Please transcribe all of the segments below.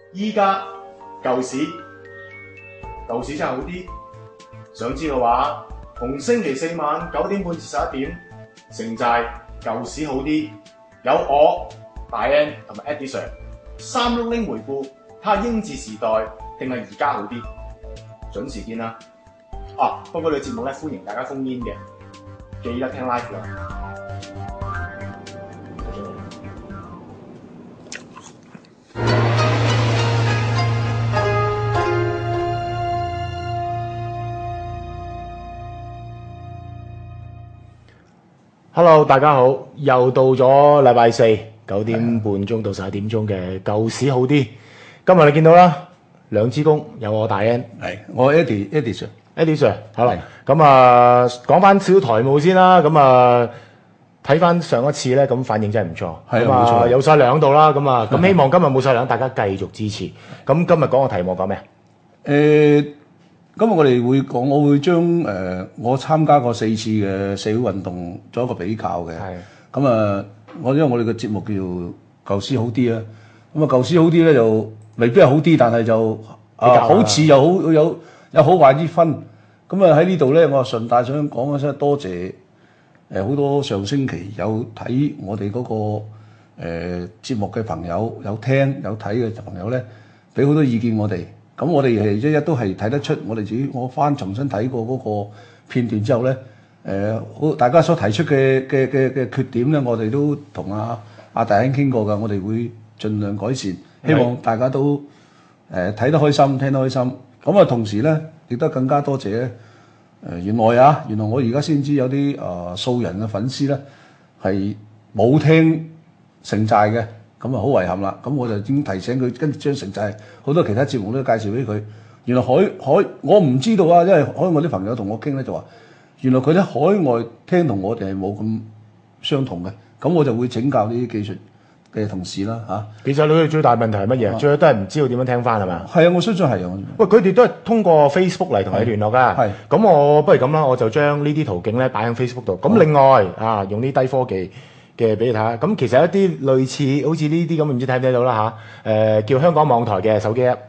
依家舊市真係好啲。想知嘅話，逢星期四晚9點半至11點，城寨舊市好啲，有我大 N 同埋 Eddie Sir 360回顧，睇下英治時代定係而家好啲，準時見啦。不過呢個節目咧，歡迎大家封煙嘅，記得聽 live 啦。Hello， 大家好，又到咗禮拜四9點半鐘到11點鐘嘅舊市好啲。今日你見到啦，兩支公，有我大 N， 係我 Eddie Sir， 好啦。咁啊，講翻少少台務先啦。咁啊，睇翻上一次咧，咁反應真係唔錯。 係冇錯， 有晒兩度啦。咁啊，咁希望今日冇晒兩，大家繼續支持。咁今日講個題目講咩？ 今日我哋會講，我會將我參加過4次嘅社會運動做一個比較嘅。係。咁啊，因為我哋嘅節目叫舊市好啲啊。咁啊，舊市好啲咧就未必係好啲，但係就好似又好有好壞之分。咁啊喺呢度咧，我順帶想講一聲多謝好多上星期有睇我哋嗰個節目嘅朋友，有聽有睇嘅朋友咧，俾好多意見我哋。咁我哋係一都係睇得出，我哋自己我重新睇過嗰個片段之後咧，大家所提出嘅缺點咧，我哋都同阿大兄傾過㗎，我哋會盡量改善，希望大家都睇得開心，聽得開心。咁啊，同時咧，亦都更加多謝咧，原來我而家先知有啲素人嘅粉絲咧係冇聽城寨嘅。咁啊，好遺憾啦！咁我就已經提醒佢，跟住將城寨好多其他節目都介紹俾佢。原來我唔知道啊，因為海外啲朋友同我傾咧就話，原來佢喺海外聽同我哋係冇咁相同嘅。咁我就會請教呢啲技術嘅同事啦嚇。其實你哋最大問題係乜嘢？最都係唔知道點樣聽翻係嘛？ 係啊，我相信係啊。 喂，佢哋都係通過 Facebook 嚟同你聯絡㗎。係。咁我不如咁啦，我就將呢啲途徑咧擺喺 Facebook 度。咁另外用啲低科技嘅俾你睇下，咁其實一啲類似好似呢啲咁，唔知睇唔睇到啦嚇？叫香港網台嘅手機 app，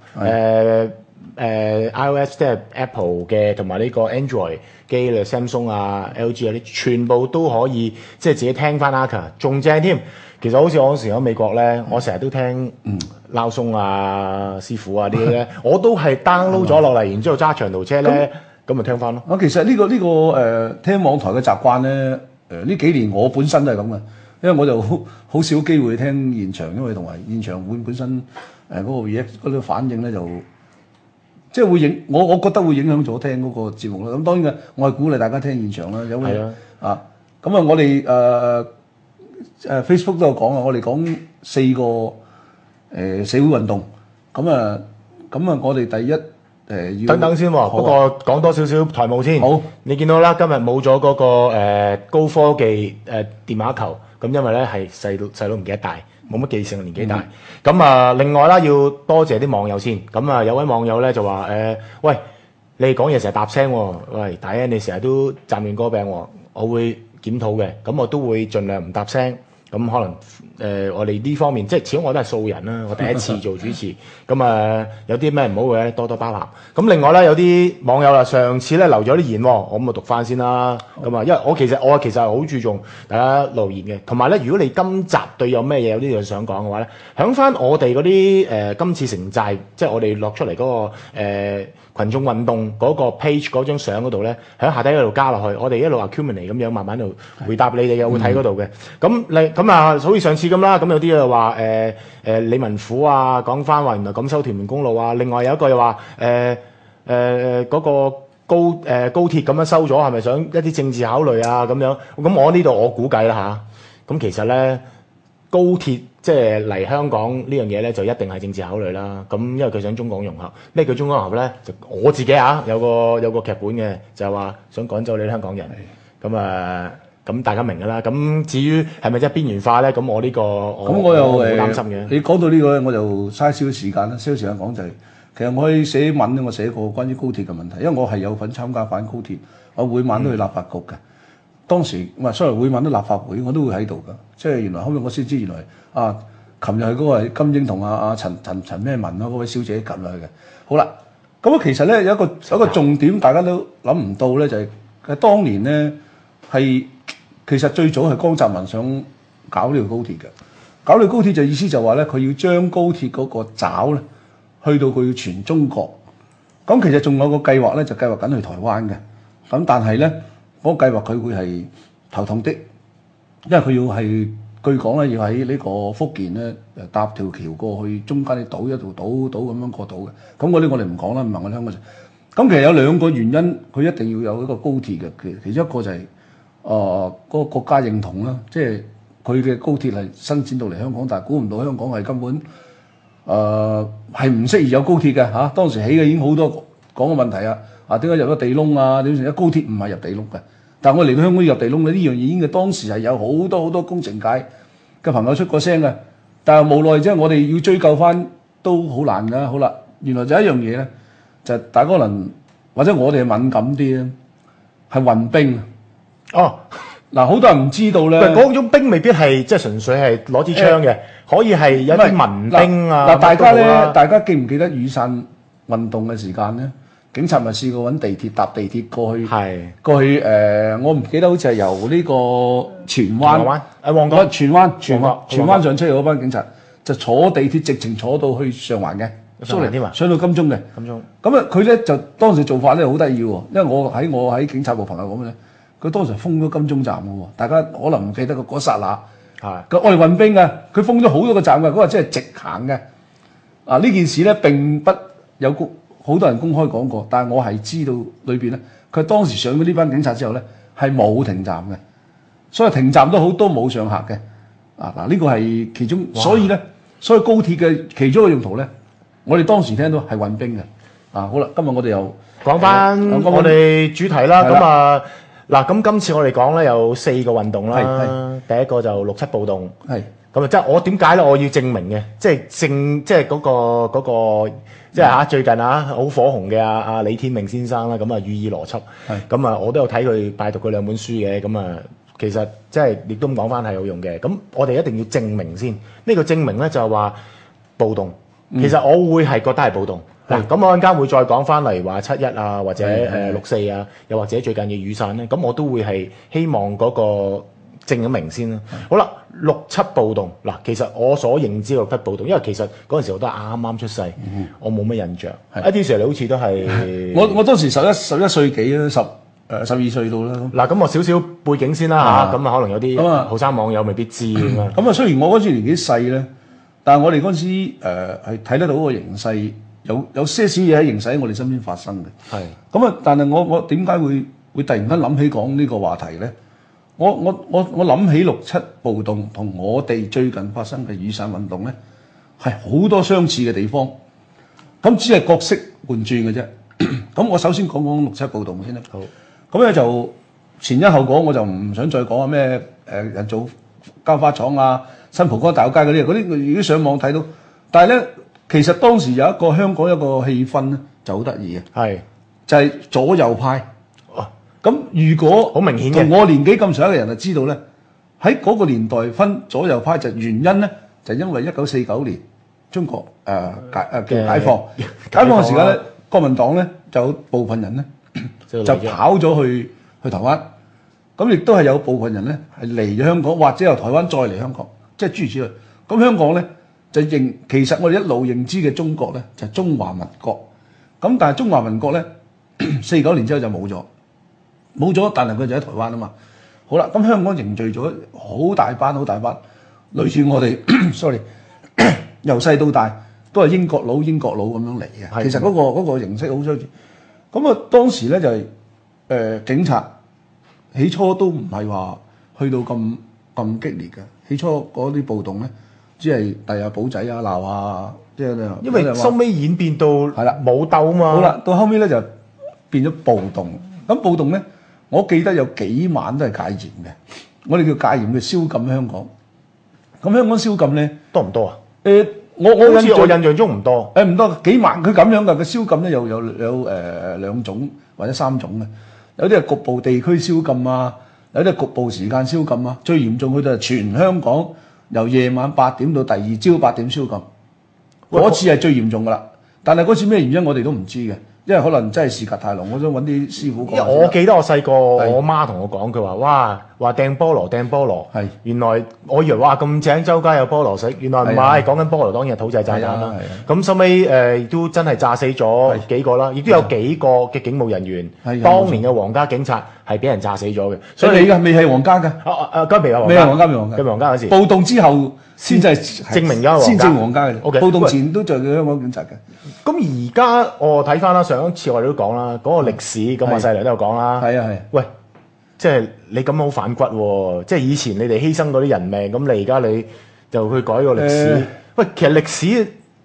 iOS 即係 Apple 嘅，同埋呢個 Android 機咧 Samsung 啊、LG 啊啲，全部都可以即係自己聽翻 Arca， 仲正添。其實好似我嗰時喺美國咧，我成日都聽撈松啊、師傅啊啲咧，我都係 download 咗落嚟，然之後揸長途車咧，咁咪聽翻咯。 其實呢個聽網台嘅習慣咧，呢幾年我本身都係咁嘅。因為我就好少機會聽現場，因為同埋現場本身嗰個 react 嗰啲反應咧，就即係會影我覺得會影響咗聽嗰個節目啦。咁當然嘅，我係鼓勵大家聽現場啦。因為咁我哋Facebook 都有講啊，我哋講4個社會運動。咁我哋第一等等先喎，不過講多少少台務先。好，你見到啦，今日冇咗嗰個高科技電話球。咁因為咧係細佬唔記得帶，冇乜記性，年紀大。咁另外啦，要多謝啲網友先。咁有位網友咧就話喂，你講嘢成日搭聲喎，喂大 N 你成日都站亂歌柄喎，我會檢討嘅。咁我都會盡量唔搭聲。咁可能我哋呢方面，即係始終我都係素人啦，我第一次做主持，咁有啲咩唔好嘅多多包涵。咁另外咧，有啲網友啦，上次咧留咗啲言，我咁讀翻先啦。咁因為我其實係好注重大家留言嘅，同埋咧，如果你今集對有咩嘢有啲嘢想講嘅話咧，響翻我哋嗰啲今次城寨，即係我哋落出嚟嗰個群眾運動嗰個 page 嗰張相嗰度咧，喺下底嗰度加落去，我哋一路 accumulate 咁樣慢慢度回答你哋嘅，會睇嗰度嘅。咁好似上次咁啦，咁有啲又話李文虎啊，講翻話原來錦繡屯門公路啊，另外有一個又話嗰個高鐵咁樣收咗，係咪想一啲政治考慮啊咁樣？咁我呢度我估計啦嚇，咁其實咧高鐵即係嚟香港呢樣嘢咧，就一定係政治考慮啦。咁因為佢想中港融合，咩叫中港融合咧？就我自己有個劇本嘅，就係話想趕走你香港人。咁大家明㗎啦。咁至於係咪真係邊緣化咧？咁我呢個我又好擔心嘅。 你講到呢個咧，我就嘥少少時間啦。少少時間講就係，其實我去寫文咧，我寫過關於高鐵嘅問題，因為我係有份參加反高鐵，我每晚都去立法局嘅。當時唔係，sorry，每晚都立法會，我都會喺度㗎。即係原來後尾我先知，原來琴日係嗰個係金英同阿陳咩文嗰位小姐撳落去嘅。好啦，咁其實咧有一個重點，大家都諗唔到咧，就係當年咧係其實最早係江澤民想搞呢條高鐵嘅。搞呢條高鐵就意思就話咧，佢要將高鐵嗰個爪咧去到佢要全中國。咁其實仲有個計劃咧，就計劃緊去台灣嘅。咁但係咧，嗰個計劃佢會係頭痛啲，因為佢要係據講咧，要喺呢個福建咧搭條橋過去，中間啲島一條島咁樣過島嘅。咁嗰啲我哋唔講啦，唔係我哋香港人。咁其實有兩個原因，佢一定要有一個高鐵嘅。其中一個就係嗰個國家認同啦，即係佢嘅高鐵係伸展到嚟香港，但係估唔到香港係根本係唔適宜有高鐵嘅嚇。當時起嘅已經好多講嘅問題啊！點解入咗地窿啊？點解高鐵唔係入地窿嘅？但係我嚟到香港要入地窿咧，呢樣嘢已經係當時係有好多工程界嘅朋友出過聲嘅。但係無奈即係我哋要追究翻都好難㗎。好啦，原來就一樣嘢咧，就係大家可能或者我哋係敏感啲咧，係運兵。哦，嗱，好多人唔知道咧。 嗰種兵未必係即係純粹係攞支槍嘅，可以係有啲民兵啊。 嗱，大家記唔記得雨傘運動嘅時間咧？警察咪試過揾地鐵搭地鐵過去，我唔記得好似係由呢個荃灣旺角荃灣上出嚟嗰班警察就坐地鐵直情坐到去上環嘅，蘇寧添啊，上到金鐘嘅。咁啊，佢咧就當時做法咧好得意喎，因為我喺警察部朋友講咧，佢當時封咗金鐘站嘅喎，大家可能唔記得嗰剎那。佢我哋運兵嘅，佢封咗好多個站嘅，嗰個即係直行嘅。呢件事咧並不有好多人公開講過，但係我係知道裏邊咧，佢當時上咗呢班警察之後咧，係冇停站嘅，所以停站都好都冇上客嘅。呢個係其中，所以高鐵嘅其中一個用途咧，我哋當時聽到係運兵嘅。好啦，今日我哋又講翻我哋主題啦。咁今次我哋講咧有4個運動啦。第一個就6·7暴動。咁即係我點解咧？我要證明嘅，即係嗰個。即係最近好火紅嘅阿李天命先生啦，咁寓意邏輯，咁我都有睇佢拜讀佢2本書嘅，咁其實即係亦都講翻係有用嘅。咁我哋一定要證明先，呢個證明咧就係話暴動，其實我會係覺得係暴動。咁我陣間會再講翻嚟話7·1啊，或者6·4啊，又或者最近嘅雨傘咧，咁我都會係希望嗰個證咗明先啦。好啦，6·7暴動嗱，其實我所認知嘅6·7暴動，因為其實嗰陣時我都係啱出世，我冇乜印象。一啲時你好似都係我當時11歲幾啦，12歲到啦。 嗱，咁我少少背景先啦嚇，咁可能有啲後生網友未必知咁啊。 咁雖然我嗰時年紀細咧，但係我哋嗰陣時係睇得到個形勢，有些少嘢喺形勢喺我哋身邊發生嘅。咁但係我點解會突然間諗起講呢個話題咧？我諗起6·7暴動同我哋最近發生嘅雨傘運動咧，係好多相似嘅地方，咁只係角色換轉嘅啫。咁我首先講6·7暴動先啦。好，咁咧就前因後果我就唔想再講咩人造膠花廠啊、新蒲崗大街嗰啲如果上網睇到，但係咧其實當時有一個香港一個氣氛咧就好得意嘅，就係左右派。咁如果好明顯嘅， 同我年紀咁上下嘅人就知道咧，喺嗰個年代分左右派就原因咧，就因為1949年中國解放嘅時間咧，國民黨咧就有部分人咧就跑咗去台灣，咁亦都係有部分人咧係嚟咗香港，或者由台灣再嚟香港，即係諸如此類。咁香港咧就其實我哋一路認知嘅中國咧就係中華民國，咁但係中華民國咧49年之後就冇咗，但係佢就喺台灣啊嘛。好啦，咁香港凝聚咗好大班，類似我哋，sorry， 由細到大都係英國佬咁樣嚟嘅。其實嗰個形式好相似。咁當時咧就係警察起初都唔係話去到咁激烈嘅。起初嗰啲暴動咧，只係第日寶仔啊鬧啊，即係因為收尾演變到武鬥啊嘛。 好啦，到後尾咧就變咗暴動。咁暴動咧，我記得有幾晚都係戒嚴嘅，我哋叫戒嚴，叫宵禁香港。咁香港宵禁咧多唔多啊？ 我印象中唔多。 唔多幾晚，佢咁樣㗎。個宵禁咧有2種或者3種嘅，有啲係局部地區宵禁啊，有啲係局部時間宵禁啊。最嚴重佢就係全香港由夜晚8點到第二朝8點宵禁。嗰次係最嚴重㗎啦，但係嗰次咩原因我哋都唔知嘅，因為可能真係時隔太耐，我想揾啲師傅講。 我記得我細個，我媽同我講，佢話：哇，話掟菠蘿，係原來我以為哇咁正，周街有菠蘿食，原來唔係，講緊菠蘿當然係土製炸彈啦。咁收尾都真係炸死咗幾個啦，亦都有幾個嘅警務人員，當年嘅皇家警察係俾人炸死咗嘅。 所以你嘅未係皇家嘅， 未係皇家嗰時。暴動之後先至係證明咗先正皇家嘅。 OK， 暴動前都仲有香港警察嘅。 咁而家我睇翻啦，上一次我哋都講啦，嗰個歷史咁啊，細良都有講啦。係。喂，即係你咁好反骨喎！即係以前你哋犧牲嗰啲人命，咁你而家你就去改個歷史。喂，其實歷史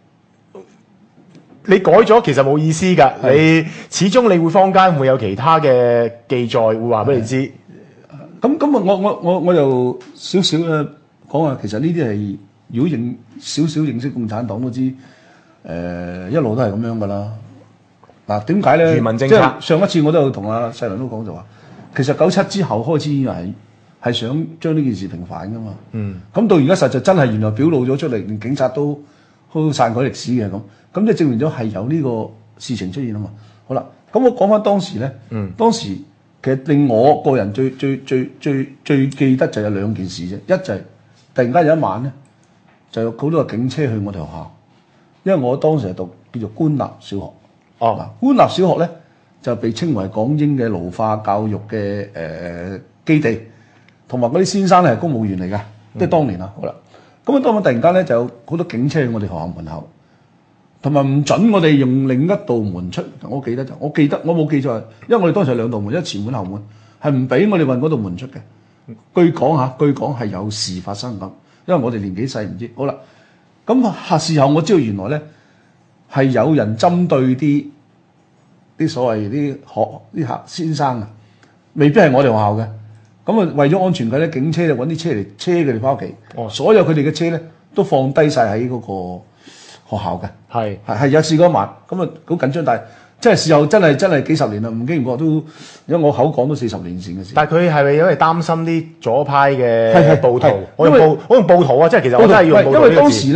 你改咗其實冇意思㗎。你始終你會坊間會有其他嘅記載會話俾你知。 咁我又少少咧講話，其實呢啲係如果少少認識共產黨都知，一路都係咁樣㗎啦。嗱，點解咧？即係上一次我都有同阿細良都講就話，其實97之後開始係想將呢件事平反㗎嘛。咁到而家實在真係原來表露咗出嚟，連警察都篡改歷史嘅咁即係證明咗係有呢個事情出現啊嘛。好啦，咁我講翻當時咧，當時其實令我個人最記得就有兩件事啫。一就係突然間有一晚咧，就有好多個警車去我哋學校，因為我當時係讀叫做官立小學。官立小學咧就被稱為港英嘅奴化教育嘅基地，同埋嗰啲先生咧係公務員嚟㗎，即係當年啊。好啦，咁當晚突然間咧就有好多警車去我哋學校門口，同埋唔準我哋用另一道門出。我記得我冇記錯，因為我哋當時係兩道門，一前門後門，係唔俾我哋運嗰道門出嘅。據講係有事發生咁，因為我哋年紀細唔知。好啦，咁事後我知道原來咧係有人針對啲所謂啲客先生啊，未必係我哋學校嘅。咁啊，為咗安全佢咧，警車就揾啲車嚟車佢哋翻屋企。所有佢哋嘅車咧都放低晒喺嗰個學校嘅。係有試過一晚，咁啊好緊張，但係即係事後真係幾十年啦，唔經唔覺都，因為我口講都40年前嘅事。 但係佢係咪因為擔心啲左派嘅暴徒？我用暴徒啊，即係其實我真係要用暴徒呢個字。因為當時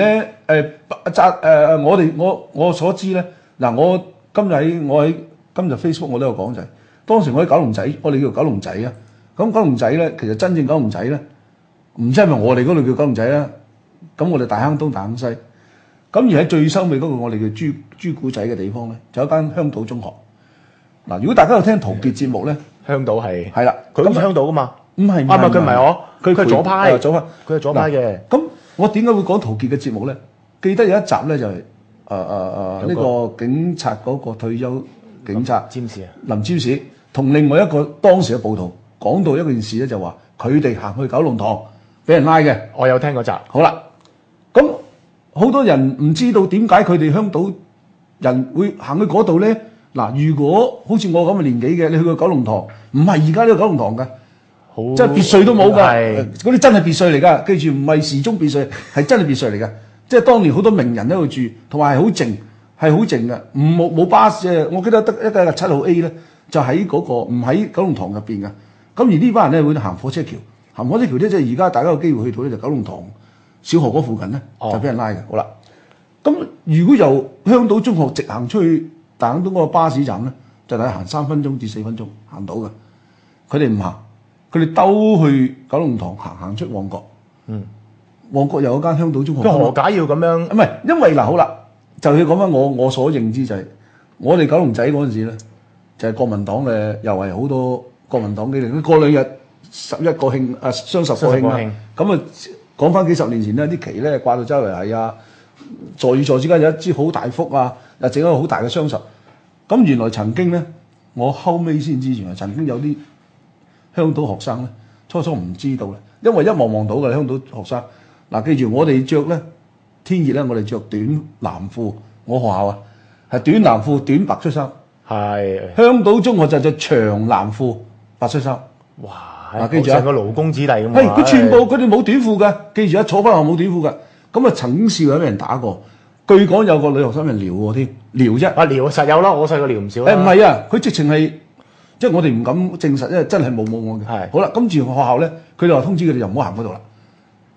咧我所知咧嗱，我喺今日 Facebook 我都有講就係，當時我喺九龍仔，我哋叫九龍仔啊。咁九龍仔咧，其實真正九龍仔咧，唔知係咪我哋嗰度叫九龍仔啦。咁我哋大坑東、大坑西。咁而喺最收尾嗰個我哋叫豬古仔嘅地方咧，就有一間香島中學。嗱，如果大家有聽陶傑節目咧， 香島係啦， 佢咁香島噶嘛？ 唔係， 佢唔係我，佢係左派， 佢係左派嘅。咁我點解會講陶傑嘅節目咧？記得有一集咧就係呢個警察嗰個退休警察林占士同另外一個當時嘅暴徒講到一件事咧，就話佢哋行去九龍塘俾人拉嘅。 我有聽嗰集。 好啦，咁好多人唔知道點解佢哋香島人會行去嗰度咧？嗱，如果好似我咁嘅年紀嘅，你去過九龍塘，唔係而家呢個九龍塘嘅，即係別墅都冇㗎，嗰啲真係別墅嚟㗎。記住，唔係時鐘別墅，係真係別墅嚟㗎。即係當年好多名人喺度住，同埋係好靜嘅，冇巴士。我記得得一架7號 A 咧，就喺嗰個唔喺九龍塘入邊嘅。咁而呢班人咧會行火車橋，行火車橋咧即係而家大家有機會去到咧，就九龍塘小學嗰附近咧就俾人拉嘅。好啦，咁如果由香島中學直行出去大坑東嗰個巴士站咧，就大概行3分鐘至4分鐘行到嘅。佢哋唔行，佢哋兜去九龍塘行出旺角。旺角有一間香島中學。 何解要咁樣？ 唔係，因為嗱好啦，就要講翻我所認知就係、我哋九龍仔嗰陣時咧，就係、國民黨嘅，又係好多國民黨嘅嚟。過2日11國慶雙十國慶啊，咁啊講翻幾十年前咧，啲旗咧掛到周圍係啊，座與座之間有一支好大幅啊，又整一個好大嘅雙十。咁原來曾經咧，我後尾先知，原來曾經有啲香島學生咧，初唔知道咧，因為一望到嘅香島學生。嗱，記住我哋着咧天熱咧，我哋着短藍褲。我學校啊係短藍褲、短白恤衫。係香島中學就着長藍褲、白恤衫。哇！嗱，記住啊， 個勞工子弟咁。 佢全部佢哋冇短褲嘅，記住啊，坐翻學冇短褲嘅。咁啊，曾經試過有人打過。據講有個女學生人撩喎添，撩啫。撩實有啦，我細個撩唔少啦。唔係啊，佢直情係即係我哋唔敢證實，因為真係冇案嘅。係好啦，跟住學校咧，佢哋話通知佢哋就唔好行嗰度啦。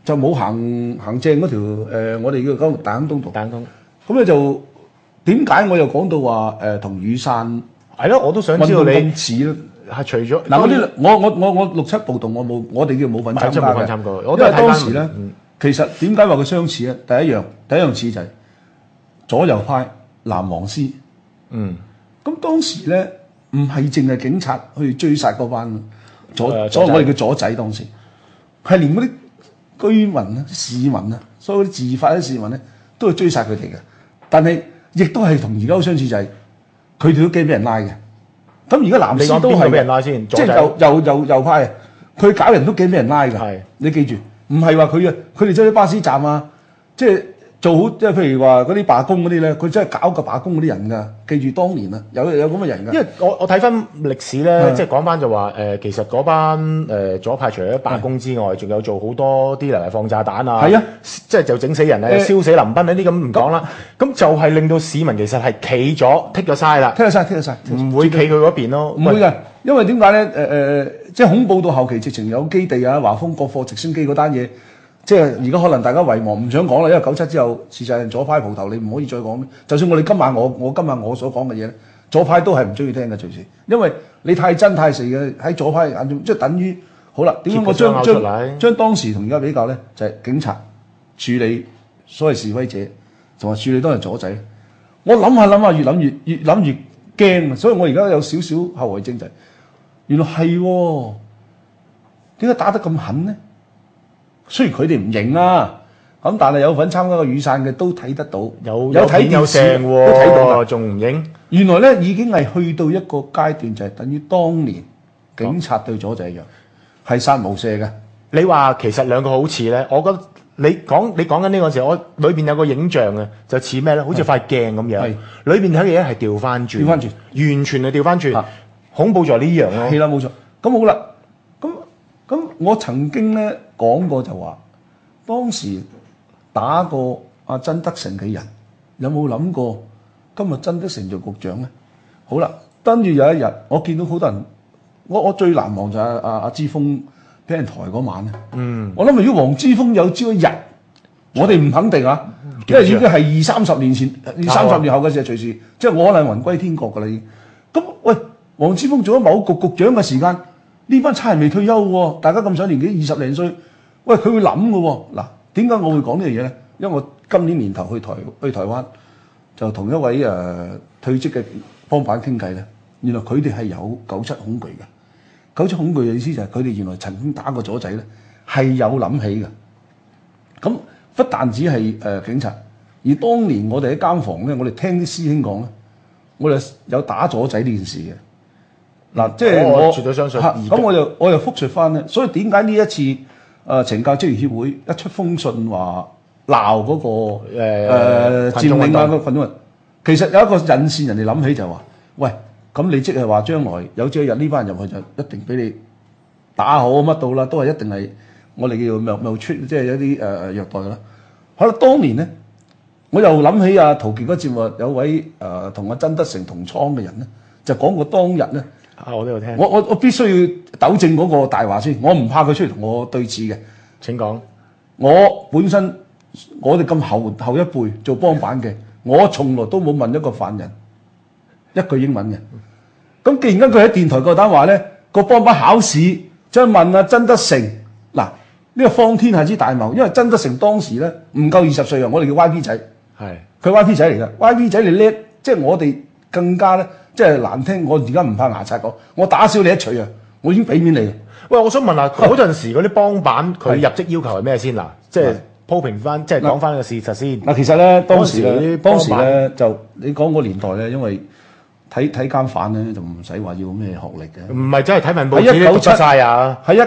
就冇行正嗰條我哋叫大坑東道。 大坑咁咧就點解我又講到話同雨傘係咯，我都想知道你似咧。 係除咗嗱，我6·7暴動我哋叫冇份參加嘅， 冇份參加。 因為當時咧，其實點解話佢相似咧？第一樣似就係左右派藍黃絲。咁當時咧唔係淨係警察去追殺嗰班我哋叫左仔，當時係連嗰啲居民啊、市民啊，所有啲自發啲市民咧都去追殺佢哋嘅。但係亦都係同而家好相似，就係佢哋都驚俾人拉嘅。咁而家藍絲都係俾人拉先， 即係右派啊！佢搞人都驚俾人拉㗎。係你記住，唔係話佢哋走去巴士站啊，即係做好，即係譬如話嗰啲罷工嗰啲咧，佢真係搞個罷工嗰啲人㗎。記住當年啊，有咁嘅人㗎。 因為我睇翻歷史咧，即係講翻就話其實嗰班左派除咗罷工之外，仲有做好多啲嚟放炸彈啊，即係就整死人啊，燒死林彬呢啲咁唔講啦。咁就係令到市民其實係企咗剔咗晒啦， 剔咗晒， 唔會企佢嗰邊咯。 唔會㗎，因為點解咧？即係恐怖到後期，直情有基地啊、華豐國貨直升機嗰單嘢。即係而家可能大家遺忘，唔想講啦，因為97之後事實係左派蒲頭，你唔可以再講。就算我哋今晚我所講嘅嘢咧，左派都係唔中意聽嘅隨時，因為你太真太實嘅喺左派眼中，即係等於好啦。點解我將當時同而家比較咧？就係警察處理所謂示威者，同埋處理當日左仔。我諗下，越諗越驚，所以我而家有少少後遺症就係原來係點解打得咁狠咧？雖然佢哋唔認啦，咁但係有份參加個雨傘嘅都睇得到，有睇電視都睇到， 仲唔認？ 原來咧已經係去到一個階段，就係等於當年警察對左仔一樣，係殺無赦嘅。 你話其實兩個好似咧，我覺得你講緊呢個時候，我裏邊有個影像嘅，就似咩咧？好似塊鏡咁樣，裏邊睇嘅嘢係調翻轉，完全係調翻轉，恐怖在呢樣咯。 係啦，冇錯。咁好啦，咁我曾經咧講過就話，當時打過阿曾德成嘅人，有冇諗過今日曾德成做局長咧？好啦，跟住有一日，我見到好多人，我最難忘就係阿之鋒俾人抬嗰晚咧。我諗如果黃之鋒有朝一日，我哋唔肯定啊，因為已經係20-30年前、20-30年後嘅事，隨時即係我可能魂歸天國㗎啦已經。咁喂，黃之鋒做咗某局局長嘅時間。呢班差人未退休喎，大家咁上年紀20零歲，喂佢會諗嘅喎。嗱，點解我會講呢樣嘢咧？因為我今年年頭去台灣，就同一位退職嘅幫辦傾偈咧。原來佢哋係有97恐懼嘅。97恐懼嘅意思就係佢哋原來曾經打過左仔咧，係有諗起嘅。咁不但止係警察，而當年我哋喺監房咧，我哋聽啲師兄講咧，我哋有打左仔呢件事嘅。嗱，即係我絕對相信。 咁我又復述翻咧，所以點解呢一次懲教職員協會一出封信話鬧嗰個佔領啊個群眾，其實有一個引線，人哋諗起就話：喂，咁你即係話將來有朝一日呢班人入去就一定俾你打好乜到啦，都係一定係我哋叫做冒出，即係有啲虐待啦。好啦，當年咧，我又諗起阿陶傑嗰節目有位同阿曾德成同倉嘅人咧，就講過當日咧。 我都有聽。 我必須要糾正嗰個大話先，我唔怕佢出嚟同我對峙嘅。 請講。 我本身我哋咁後一輩做幫辦嘅，我從來都冇問一個犯人一句英文嘅。咁既然佢喺電台夠膽話咧，個幫辦考試再問阿曾德成，嗱呢個荒天下之大謬，因為曾德成當時咧唔夠20歲啊，我哋叫 YP 仔，係佢 YP 仔嚟㗎。YP 仔你叻，即係我哋更加咧。即係難聽，我而家唔怕牙刷講，我打少你一錘啊！我已經俾面你。喂， 我想問下嗰陣時嗰啲幫辦佢入職要求係咩先嗱？即係鋪平翻，即係講翻個事實先。 嗱，其實咧當時咧就你講個年代咧，因為睇監犯咧就唔使話要咩學歷嘅。唔係真係睇文報紙讀得曬啊！ 喺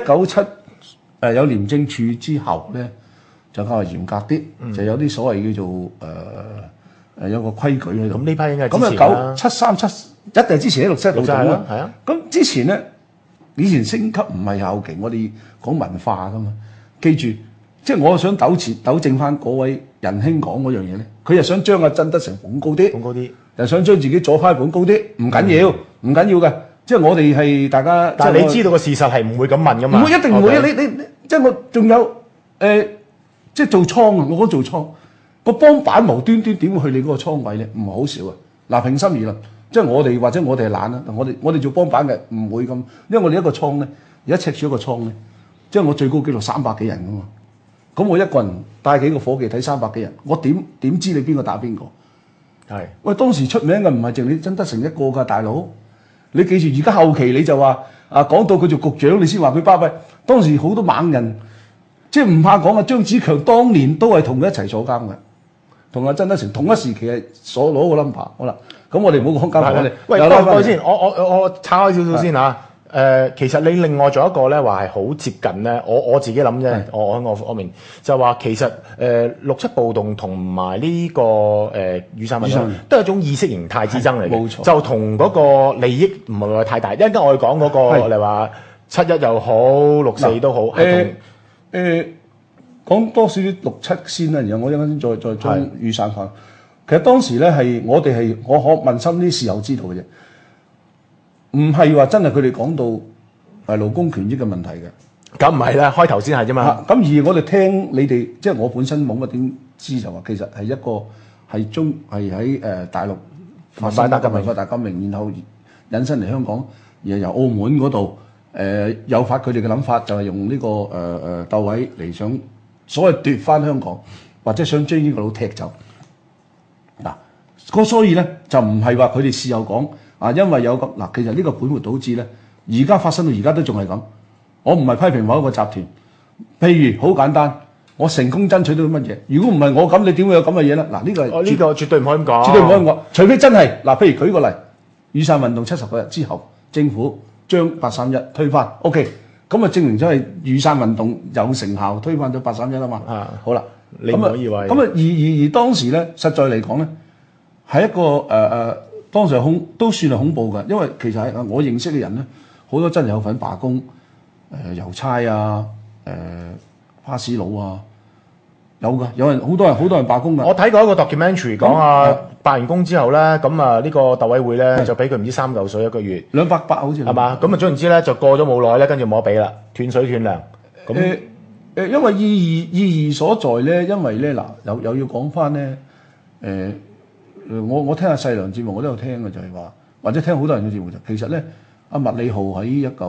197有廉政處之後咧，就較為嚴格啲，就有啲所謂叫做有個規矩喺度。 咁呢批應該係之前啦。737一定係之前喺6·7暴動啦。係啊。咁之前咧，以前升級唔係後期，我哋講文化噶嘛。記住，即係我想糾正翻嗰位仁兄講嗰樣嘢咧，佢又想將阿曾德成捧高啲，又想將自己左派捧高啲，唔緊要嘅。即係我哋係大家。 但係你知道個事實係唔會咁問噶嘛？ 唔會，一定唔會啊！你即係我仲有即係做倉啊！我講做倉，個幫板無端端點會去你嗰個倉位咧？唔係好少啊！嗱，平心而論，即係我哋或者我哋係懶啦，我哋做幫板嘅唔會咁，因為我哋一個倉咧，而家赤柱一個倉咧，即係我最高紀錄300幾人噶嘛。咁我一個人帶幾個伙計睇300幾人，我點知你邊個打邊個？係喂，當時出名嘅唔係淨你曾德成一個㗎，大佬。你記住，而家後期你就話講到佢做局長，你先話佢巴閉。當時好多猛人，即係唔怕講啊！張子強當年都係同佢一齊坐監嘅，同阿曾德成同一時期係所攞個 number。好啦，咁我哋唔好講監，我哋喂，講先，我岔開少少先嚇。其實你另外仲有一個咧話係好接近咧，我自己諗啫，我喺我面就話其實6·7暴動同埋呢個雨傘運動都係一種意識形態之爭嚟嘅，冇錯，就同嗰個利益唔係話太大。一陣間我哋講嗰個你話7·1又好6·4都好， 講多少啲6·7先啦，然後我一陣間再將雨傘化。其實當時咧係我可問心啲事後知道嘅啫。唔係話真係佢哋講到勞工權益嘅問題嘅， 咁唔係啦，開頭先係啫嘛。 咁而我哋聽你哋，即係我本身冇乜點知就話，其實係一個係喺大陸發生嘅文化大革命，然後引申嚟香港，而由澳門嗰度誘發佢哋嘅諗法，就係用呢個竇唯嚟想所謂奪翻香港，或者想將呢個佬踢走。嗱，所以咧就唔係話佢哋事後講。因為有咁嗱，其實呢個本末倒置咧，而家發生到而家都仲係咁。我唔係批評某一個集團，譬如好簡單，我成功爭取到乜嘢？如果唔係我咁，你點會有咁嘅嘢咧？嗱，呢個呢個絕對唔可以咁講， 絕對唔可以咁講。除非真係嗱，譬如舉個例，雨傘運動70個日之後，政府將831推翻 ，OK， 咁啊證明咗係雨傘運動有成效，推翻咗831啊嘛。好啦， 你唔可以話咁啊，而當時咧，實在嚟講咧，係一個當時都算係恐怖㗎，因為其實係我認識嘅人咧，好多真係有份罷工，郵差啊，巴士佬啊，有㗎，好多人罷工㗎。 我睇過一個 documentary 講罷完工之後咧，咁呢個鬥委會咧就俾佢唔知3嚿水一個月 ，280好似係嘛？ 咁總言之咧就過咗冇耐咧，跟住冇得俾啦，斷水斷糧。咁因為意義所在咧，因為咧嗱，又要講翻咧，我聽下細良節目，我都有聽嘅，就係話，或者聽好多人嘅節目就，其實咧，阿麥理浩喺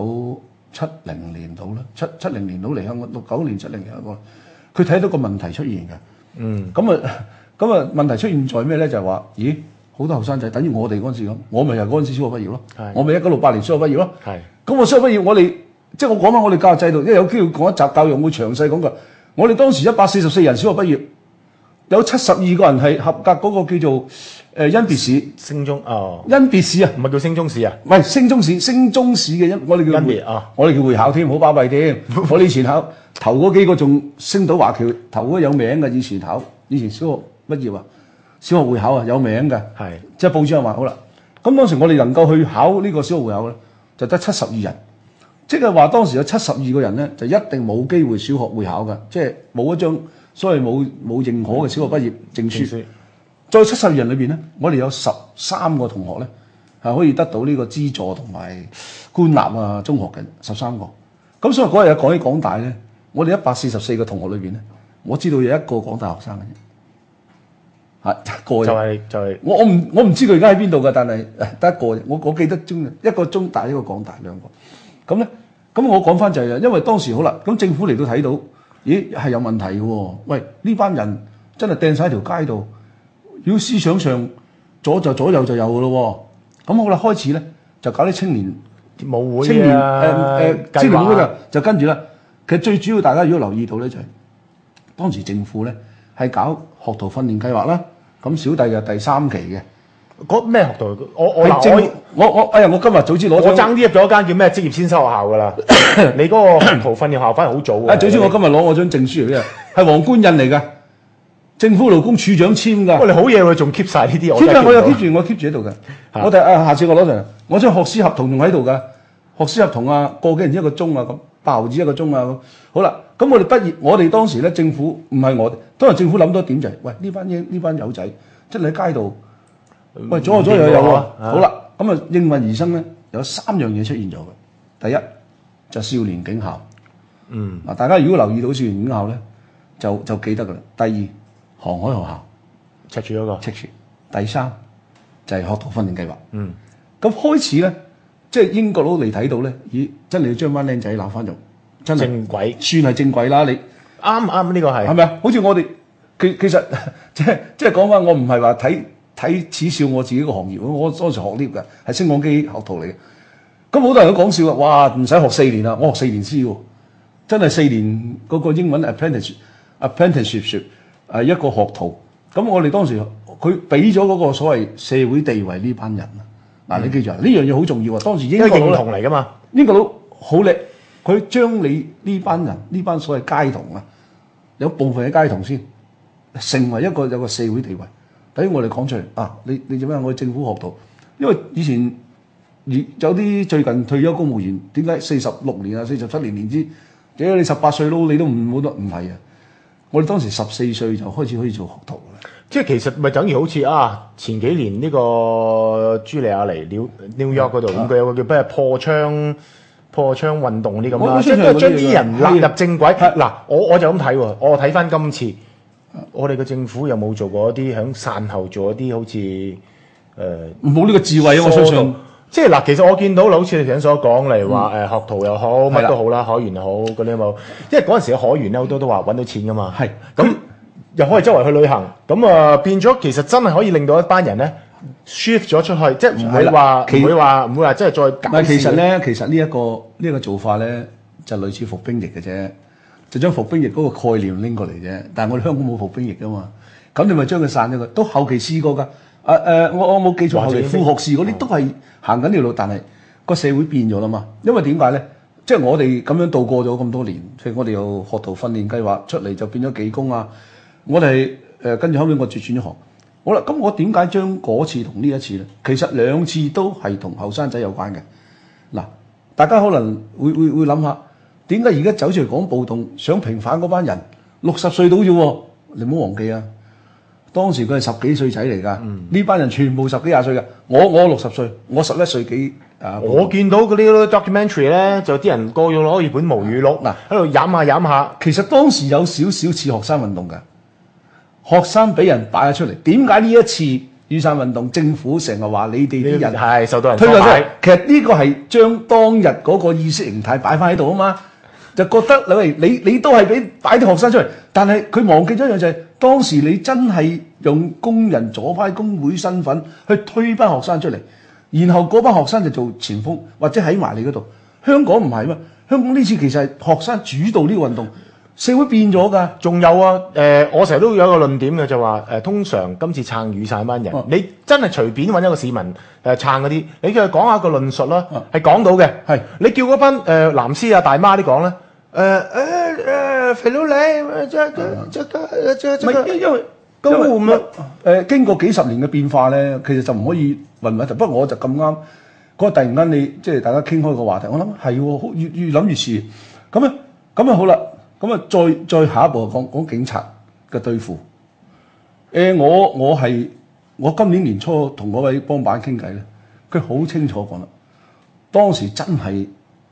1970年度啦，70年度嚟香港，69年70年佢睇到個問題出現嘅。咁啊問題出現在咩咧？就係話，咦，好多後生仔，等於我哋嗰陣時咁，我咪又嗰陣時小學畢業咯，我咪1968年小學畢業咯。咁我小學畢業，我哋即係我講翻我哋教育制度，因為有機會講一集教育會詳細講嘅。我哋當時144人小學畢業。有72個人係合格嗰個叫做甄別試， 升中甄別試啊， 唔係叫升中試啊， 唔係升中試，升中試嘅我哋叫甄別我哋叫會考添，好巴閉添。我哋以前考頭嗰幾個仲升到華僑，頭嗰有名嘅，以前小學畢業啊，小學會考啊有名嘅，係即係報章話好啦。咁當時我哋能夠去考呢個小學會考咧，就得72人，即係話當時有72個人咧，就一定冇機會小學會考嘅，即係冇一張。所以冇認可嘅小學畢業證書。再72人裏邊咧，我哋有13個同學咧係可以得到呢個資助同埋官立啊中學嘅13個。咁所以嗰日講起港大咧，我哋144個同學裏邊咧，我知道有一個港大學生嘅啫，一個就係我唔知佢而家喺邊度㗎，但係得一個啫。我記得一個中大一個港大兩個。咁我講翻就係因為當時好啦，咁政府嚟到睇到。咦，係有問題嘅喎！喂，呢班人真係掟晒喺條街度，如果思想上左右就有嘅咯喎。咁好啦，開始咧就搞啲青年舞會青年青年會就跟住啦。其實最主要大家如果留意到咧，就係當時政府咧係搞學徒訓練計劃啦。咁小弟就第3期嘅。 咩學徒？我今日早知攞咗， 我爭啲入咗一間叫咩職業先修學校㗎啦。你嗰個學徒訓練學校反而好早喎。 早知我今日攞我張證書嚟嘅，係皇冠印嚟㗎，政府勞工處長簽㗎。 你好嘢喎，仲 keep 晒呢啲。 我有 keep 住喺度㗎。我哋下次我攞上嚟，我張學師合同仲喺度㗎。學師合同個幾人一個鐘啊咁，8毫子一個鐘啊咁。好啦，咁我哋畢業，我哋當時咧政府唔係我哋，當時政府諗多一點就係，喂呢班友仔，即係喺街度。喂，左右有喎，好啦，咁啊應運而生咧，有3樣嘢出現咗嘅。第一就少年警校，大家如果留意到少年警校咧， 就記得㗎啦。第二，航海學校赤柱嗰個， 赤柱。第三就係學徒訓練計劃。咁開始咧，即係英國佬嚟睇到咧，咦，真係要將班僆仔鬧翻入真係正軌， 算係正軌啦。你啱呢個係咪啊？好似我哋其實即係講翻，我唔係話睇恥笑我自己個行業。我當時學 lift 嘅，係升降機學徒嚟嘅。咁好多人都講笑啊！哇，唔使學4年啦，我學4年師喎，真係4年嗰個英文 apprenticeship 一個學徒。咁我哋當時佢俾咗嗰個所謂社會地位呢班人啊！嗱，你記住啊，呢樣嘢好重要啊！當時英國佬認同嚟㗎嘛， 英國佬好叻，佢將你呢班人呢班所謂街童啊，有部分嘅街童先成為有個社會地位。等於我哋講出嚟啊，你做咩？我係政府學徒，因為以前有啲最近退休公務員，點解46年啊、47年年資？只要你18歲撈，你都冇得唔係啊！我哋當時14歲就開始可以做學徒啦。 即係其實咪等於好似前幾年呢個朱利亞尼 New York 嗰度，咁佢有個叫咩破窗運動啲咁啦，即係都係將啲人納入正軌。嗱，我就咁睇喎，我睇翻今次我哋嘅政府有冇做過一啲喺散後做一啲好似冇呢個智慧啊！我相信。 即係嗱，其實我見到好似你頭先所講，例如話學徒又好，乜都好啦，海員又好，嗰啲有冇？因為嗰陣時嘅海員咧，好多都話揾到錢㗎嘛。係咁又可以周圍去旅行，咁變咗其實真係可以令到一班人咧 shift 咗出去，即係唔會話即係再減少。 其實呢一個做法咧，就類似服兵役嘅啫，就將服兵役嗰個概念拎過嚟啫。但係我哋香港冇服兵役㗎嘛，咁你咪將佢散咗佢。都後期試過㗎。我冇記錯，後嚟副學士嗰啲都係行緊條路，但係個社會變咗啦嘛。因為點解咧？即係我哋咁樣度過咗咁多年，譬如我哋有學徒訓練計劃出嚟，就變咗技工啊。我哋跟住後面我轉咗行。好啦，咁我點解將嗰次同呢一次咧？其實兩次都係同後生仔有關嘅。嗱，大家可能會諗下，點解而家走出嚟講暴動，想平反嗰班人60歲到啫喎？你唔好忘記啊！當時佢係10幾歲仔嚟㗎，呢班人全部10幾20歲㗎。我60歲，我11歲幾啊！ 我見到嗰啲 documentary 咧，就啲人個個攞住本毛語錄，喺度飲下。其實當時有少少似學生運動㗎，學生俾人擺咗出嚟。點解呢一次雨傘運動政府成日話你哋啲人係受到人推咗出嚟？其實呢個係將當日嗰個意識形態擺翻喺度啊嘛，就覺得你都係俾擺啲學生出嚟，但係佢忘記咗一樣就係。當時你真係用工人左派工會身份去推班學生出嚟，然後嗰班學生就做前鋒或者喺埋你嗰度。香港唔係嘛？香港呢次其實係學生主導呢個運動，社會變咗㗎。仲有我成日都有一個論點嘅，就話通常今次撐雨傘班人，你真係隨便揾一個市民撐嗰啲，你叫佢講下個論述啦，係講到嘅。係你叫嗰班藍絲大媽啲講咧。肥佬你因為經過幾十年嘅變化咧，其實就唔可以混埋一齊。不過我就咁啱嗰突然間你即係大家傾開個話題，我諗係喎，越諗越似。咁啊好啦，咁啊再下一步講警察嘅對付。我今年年初同嗰位幫辦傾偈咧，佢好清楚講啦，當時真係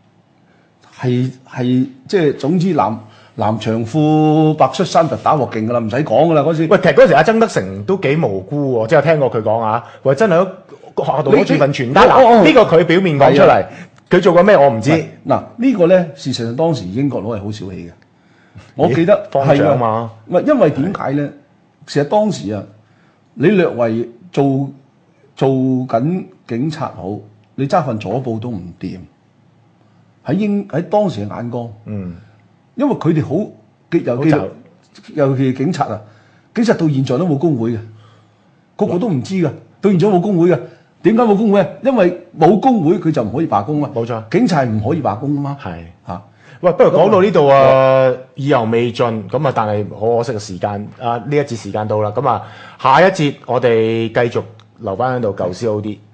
即係總之藍長褲白恤衫就打鑊勁㗎啦，唔使講㗎啦嗰時。喂，其實嗰時阿曾德成都幾無辜喎，即係聽過佢講啊，喂真係喺學校度攞住份傳單嗱，呢個佢表面講出嚟，佢做過咩我唔知。嗱呢個咧事實上當時英國佬係好小氣嘅，我記得方丈嘛。 唔係因為點解咧？其實當時啊，你略為做緊警察好，你揸份左報都唔掂。喺當時嘅眼光，因為佢哋好尤其警察啊，警察到現在都冇工會嘅，個個都唔知㗎，到現在冇工會嘅。點解冇工會啊？因為冇工會佢就唔可以罷工啊。冇錯，警察係唔可以罷工㗎嘛。係嚇。喂，不如講到呢度意猶未盡咁啊，但係好可惜嘅時間呢一節時間到啦。咁啊，下一節我哋繼續留翻喺度，舊時好啲。